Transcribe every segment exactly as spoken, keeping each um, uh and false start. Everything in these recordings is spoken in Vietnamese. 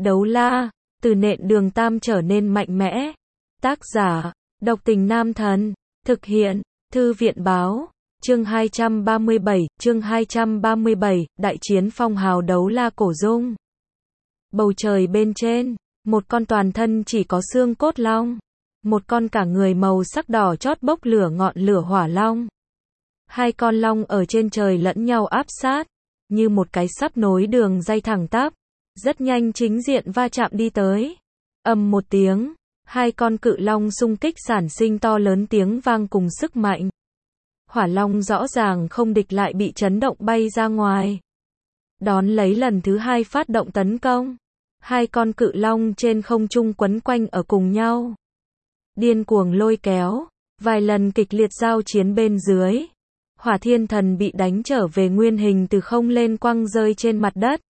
Đấu la, từ nện đường tam trở nên mạnh mẽ. Tác giả, Độc Tình Nam Thần. Thực hiện, Thư viện báo. Chương hai trăm ba mươi bảy, chương hai trăm ba mươi bảy, đại chiến phong hào đấu la cổ dung. Bầu trời bên trên, một con toàn thân chỉ có xương cốt long, một con cả người màu sắc đỏ chót bốc lửa ngọn lửa hỏa long. Hai con long ở trên trời lẫn nhau áp sát, như một cái sắp nối đường dây thẳng tắp, rất nhanh chính diện va chạm đi tới. Ầm một tiếng, hai con cự long xung kích sản sinh to lớn tiếng vang cùng sức mạnh. Hỏa long rõ ràng không địch lại bị chấn động bay ra ngoài. Đón lấy lần thứ hai phát động tấn công. Hai con cự long trên không trung quấn quanh ở cùng nhau. Điên cuồng lôi kéo, vài lần kịch liệt giao chiến bên dưới. Hỏa thiên thần bị đánh trở về nguyên hình từ không lên quăng rơi trên mặt đất.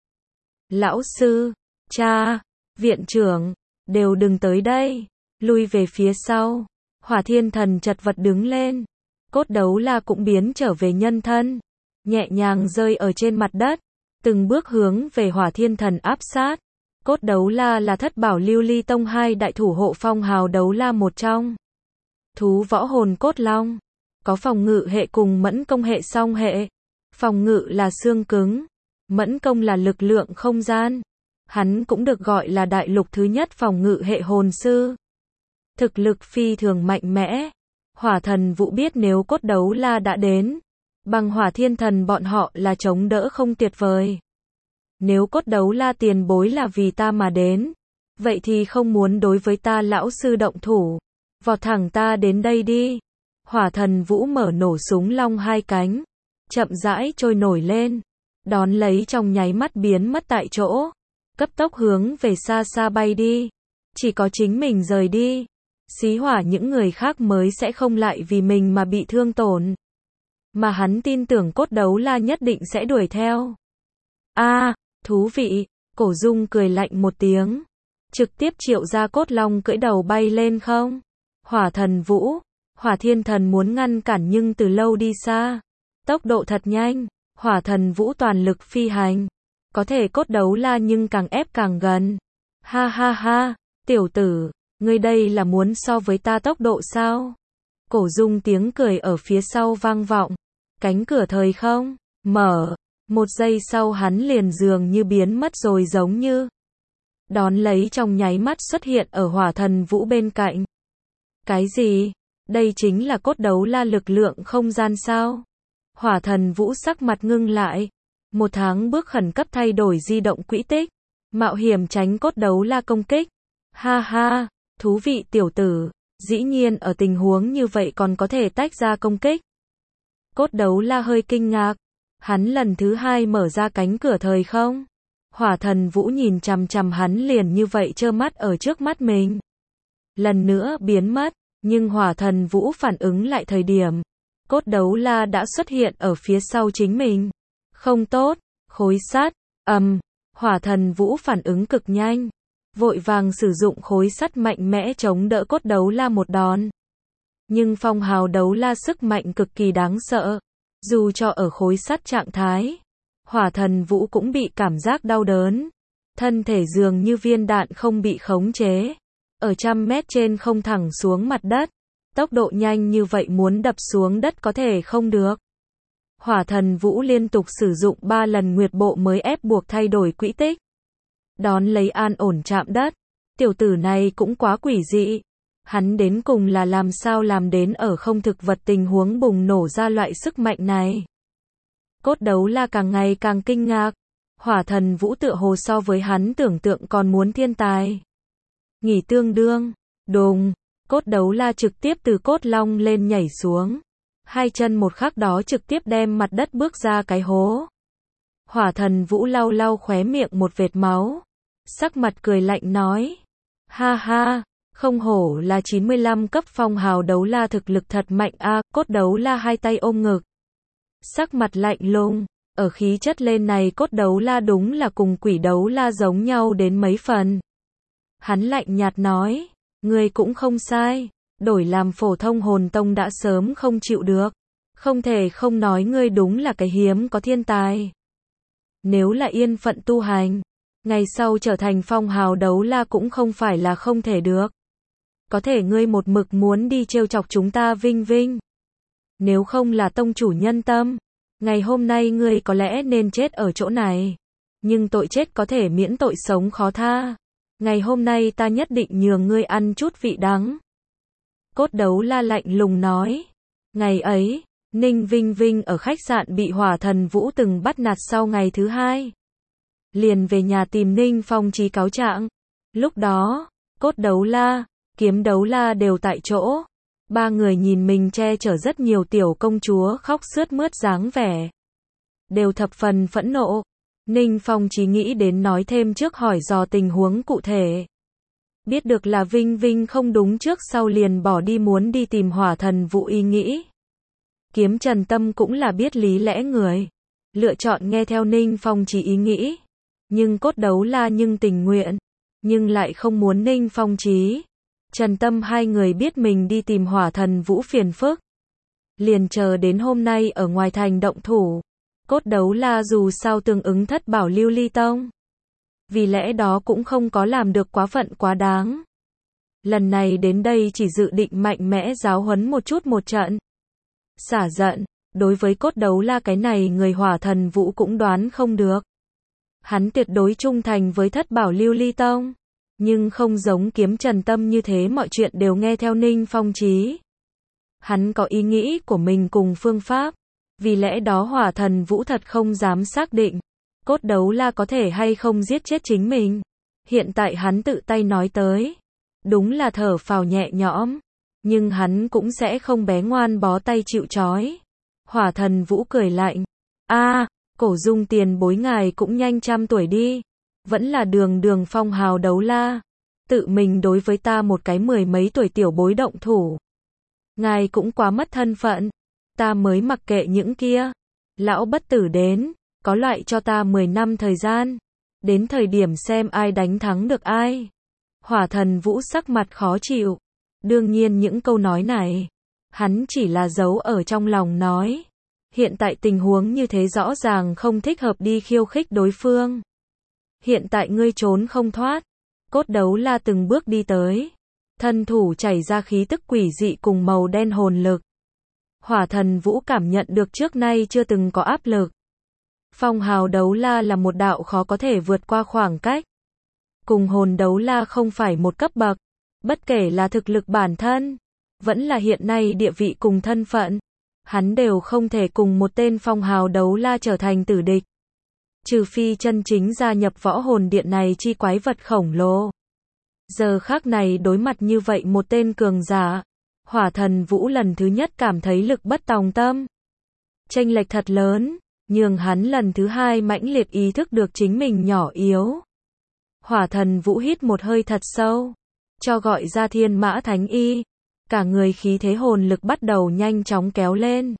Lão sư, cha, viện trưởng, đều đừng tới đây, lui về phía sau. Hỏa thiên thần chật vật đứng lên. Cốt đấu la cũng biến trở về nhân thân, nhẹ nhàng rơi ở trên mặt đất, từng bước hướng về hỏa thiên thần áp sát. Cốt đấu la là thất bảo lưu ly tông hai đại thủ hộ phong hào đấu la một trong. Thú võ hồn cốt long, có phòng ngự hệ cùng mẫn công hệ song hệ. Phòng ngự là xương cứng, mẫn công là lực lượng không gian. Hắn cũng được gọi là đại lục thứ nhất phòng ngự hệ hồn sư. Thực lực phi thường mạnh mẽ. Hỏa thần Vũ biết nếu cốt đấu la đã đến, bằng hỏa thiên thần bọn họ là chống đỡ không tuyệt vời. Nếu cốt đấu la tiền bối là vì ta mà đến, vậy thì không muốn đối với ta lão sư động thủ, vọt thẳng ta đến đây đi. Hỏa thần Vũ mở nổ súng long hai cánh, chậm rãi trôi nổi lên, đón lấy trong nháy mắt biến mất tại chỗ, cấp tốc hướng về xa xa bay đi. Chỉ có chính mình rời đi, xí hỏa những người khác mới sẽ không lại vì mình mà bị thương tổn. Mà hắn tin tưởng cốt đấu la nhất định sẽ đuổi theo. A, à, thú vị, Cổ Dung cười lạnh một tiếng, trực tiếp triệu ra cốt long cưỡi đầu bay lên không. Hỏa thần Vũ, hỏa thiên thần muốn ngăn cản nhưng từ lâu đi xa. Tốc độ thật nhanh, hỏa thần Vũ toàn lực phi hành. Có thể cốt đấu la nhưng càng ép càng gần. Ha ha ha, tiểu tử, ngươi đây là muốn so với ta tốc độ sao? Cổ Dung tiếng cười ở phía sau vang vọng. Cánh cửa thời không mở, một giây sau hắn liền dường như biến mất rồi giống như. Đón lấy trong nháy mắt xuất hiện ở hỏa thần Vũ bên cạnh. Cái gì? Đây chính là cốt đấu la lực lượng không gian sao? Hỏa thần Vũ sắc mặt ngưng lại. Một tháng bước khẩn cấp thay đổi di động quỹ tích, mạo hiểm tránh cốt đấu la công kích. Ha ha, thú vị tiểu tử, dĩ nhiên ở tình huống như vậy còn có thể tách ra công kích. Cốt đấu la hơi kinh ngạc, hắn lần thứ hai mở ra cánh cửa thời không. Hỏa thần Vũ nhìn chằm chằm hắn liền như vậy trơ mắt ở trước mắt mình. Lần nữa biến mất, nhưng hỏa thần Vũ phản ứng lại thời điểm, cốt đấu la đã xuất hiện ở phía sau chính mình. Không tốt, khối sắt, ầm, hỏa thần Vũ phản ứng cực nhanh, vội vàng sử dụng khối sắt mạnh mẽ chống đỡ cốt đấu la một đòn. Nhưng phong hào đấu la sức mạnh cực kỳ đáng sợ, dù cho ở khối sắt trạng thái, hỏa thần Vũ cũng bị cảm giác đau đớn, thân thể dường như viên đạn không bị khống chế, ở trăm mét trên không thẳng xuống mặt đất, tốc độ nhanh như vậy muốn đập xuống đất có thể không được. Hỏa thần Vũ liên tục sử dụng ba lần nguyệt bộ mới ép buộc thay đổi quỹ tích. Đón lấy an ổn chạm đất, tiểu tử này cũng quá quỷ dị. Hắn đến cùng là làm sao làm đến ở không thực vật tình huống bùng nổ ra loại sức mạnh này. Cốt đấu la càng ngày càng kinh ngạc. Hỏa thần Vũ tựa hồ so với hắn tưởng tượng còn muốn thiên tài. Nghỉ tương đương, đùng, cốt đấu la trực tiếp từ cốt long lên nhảy xuống. Hai chân một khắc đó trực tiếp đem mặt đất bước ra cái hố. Hỏa thần Vũ lau lau khóe miệng một vệt máu, sắc mặt cười lạnh nói. Ha ha, không hổ là chín mươi lăm cấp phong hào đấu la thực lực thật mạnh a. À, cốt đấu la hai tay ôm ngực, sắc mặt lạnh lùng, ở khí chất lên này cốt đấu la đúng là cùng quỷ đấu la giống nhau đến mấy phần. Hắn lạnh nhạt nói, ngươi cũng không sai, đổi làm phổ thông hồn tông đã sớm không chịu được, không thể không nói ngươi đúng là cái hiếm có thiên tài. Nếu là yên phận tu hành, ngày sau trở thành phong hào đấu la cũng không phải là không thể được. Có thể ngươi một mực muốn đi trêu chọc chúng ta Vinh Vinh. Nếu không là tông chủ nhân tâm, ngày hôm nay ngươi có lẽ nên chết ở chỗ này. Nhưng tội chết có thể miễn tội sống khó tha. Ngày hôm nay ta nhất định nhường ngươi ăn chút vị đắng. Cốt đấu la lạnh lùng nói. Ngày ấy, Ninh Vinh Vinh ở khách sạn bị Hỏa Thần Vũ từng bắt nạt sau ngày thứ hai. Liền về nhà tìm Ninh Phong Chí cáo trạng. Lúc đó, cốt đấu la, kiếm đấu la đều tại chỗ. Ba người nhìn mình che chở rất nhiều tiểu công chúa khóc sướt mướt dáng vẻ. Đều thập phần phẫn nộ. Ninh Phong Chí nghĩ đến nói thêm trước hỏi dò tình huống cụ thể. Biết được là Vinh Vinh không đúng trước sau liền bỏ đi muốn đi tìm Hỏa Thần Vũ ý nghĩ. Kiếm Trần Tâm cũng là biết lý lẽ người. Lựa chọn nghe theo Ninh Phong Chí ý nghĩ. Nhưng cốt đấu la nhưng tình nguyện. Nhưng lại không muốn Ninh Phong Chí. Trần Tâm hai người biết mình đi tìm Hỏa Thần Vũ phiền phức. Liền chờ đến hôm nay ở ngoài thành động thủ. Cốt đấu la dù sao tương ứng thất bảo lưu ly tông. Vì lẽ đó cũng không có làm được quá phận quá đáng. Lần này đến đây chỉ dự định mạnh mẽ giáo huấn một chút một trận. Xả giận, đối với cốt đấu la cái này người Hỏa Thần Vũ cũng đoán không được. Hắn tuyệt đối trung thành với thất bảo lưu ly tông. Nhưng không giống kiếm Trần Tâm như thế mọi chuyện đều nghe theo Ninh Phong Chí. Hắn có ý nghĩ của mình cùng phương pháp. Vì lẽ đó Hỏa Thần Vũ thật không dám xác định. Cốt đấu la có thể hay không giết chết chính mình. Hiện tại hắn tự tay nói tới. Đúng là thở phào nhẹ nhõm. Nhưng hắn cũng sẽ không bé ngoan bó tay chịu trói. Hỏa Thần Vũ cười lạnh. A, Cổ Dung tiền bối ngài cũng nhanh trăm tuổi đi. Vẫn là đường đường phong hào đấu la. Tự mình đối với ta một cái mười mấy tuổi tiểu bối động thủ. Ngài cũng quá mất thân phận. Ta mới mặc kệ những kia. Lão bất tử đến. Có loại cho ta mười năm thời gian. Đến thời điểm xem ai đánh thắng được ai. Hỏa Thần Vũ sắc mặt khó chịu. Đương nhiên những câu nói này. Hắn chỉ là giấu ở trong lòng nói. Hiện tại tình huống như thế rõ ràng không thích hợp đi khiêu khích đối phương. Hiện tại ngươi trốn không thoát. Cốt đấu la từng bước đi tới. Thân thủ chảy ra khí tức quỷ dị cùng màu đen hồn lực. Hỏa Thần Vũ cảm nhận được trước nay chưa từng có áp lực. Phong hào đấu la là một đạo khó có thể vượt qua khoảng cách. Cùng hồn đấu la không phải một cấp bậc. Bất kể là thực lực bản thân, vẫn là hiện nay địa vị cùng thân phận. Hắn đều không thể cùng một tên phong hào đấu la trở thành tử địch. Trừ phi chân chính gia nhập võ hồn điện này chi quái vật khổng lồ. Giờ khắc này đối mặt như vậy một tên cường giả. Hỏa Thần Vũ lần thứ nhất cảm thấy lực bất tòng tâm. Chênh lệch thật lớn, nhường hắn lần thứ hai mãnh liệt ý thức được chính mình nhỏ yếu. Hỏa Thần Vũ hít một hơi thật sâu. Cho gọi ra Thiên Mã Thánh Y. Cả người khí thế hồn lực bắt đầu nhanh chóng kéo lên.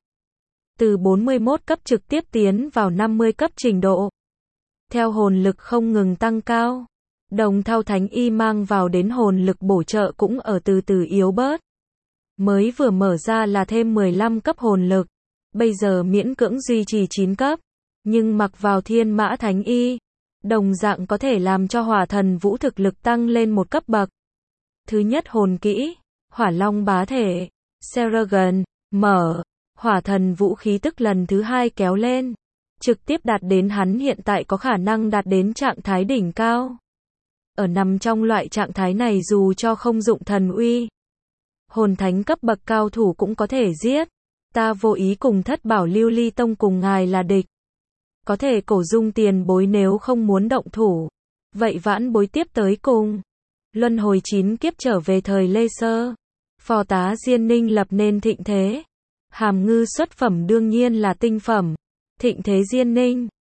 Từ bốn mươi mốt cấp trực tiếp tiến vào năm mươi cấp trình độ. Theo hồn lực không ngừng tăng cao. Đồng thau Thánh Y mang vào đến hồn lực bổ trợ cũng ở từ từ yếu bớt. Mới vừa mở ra là thêm mười lăm cấp hồn lực. Bây giờ miễn cưỡng duy trì chín cấp. Nhưng mặc vào Thiên Mã Thánh Y. Đồng dạng có thể làm cho Hỏa Thần Vũ thực lực tăng lên một cấp bậc. Thứ nhất hồn kỹ. Hỏa Long bá thể. Seragon. Mở. Hỏa Thần Vũ khí tức lần thứ hai kéo lên. Trực tiếp đạt đến hắn hiện tại có khả năng đạt đến trạng thái đỉnh cao. Ở nằm trong loại trạng thái này dù cho không dụng thần uy. Hồn thánh cấp bậc cao thủ cũng có thể giết. Ta vô ý cùng thất bảo lưu ly tông cùng ngài là địch. Có thể Cổ Dung tiền bối nếu không muốn động thủ. Vậy vãn bối tiếp tới cùng. Luân hồi chín kiếp trở về thời Lê Sơ. Phò tá Diên Ninh lập nên thịnh thế. Hàm ngư xuất phẩm đương nhiên là tinh phẩm. Thịnh thế Diên Ninh.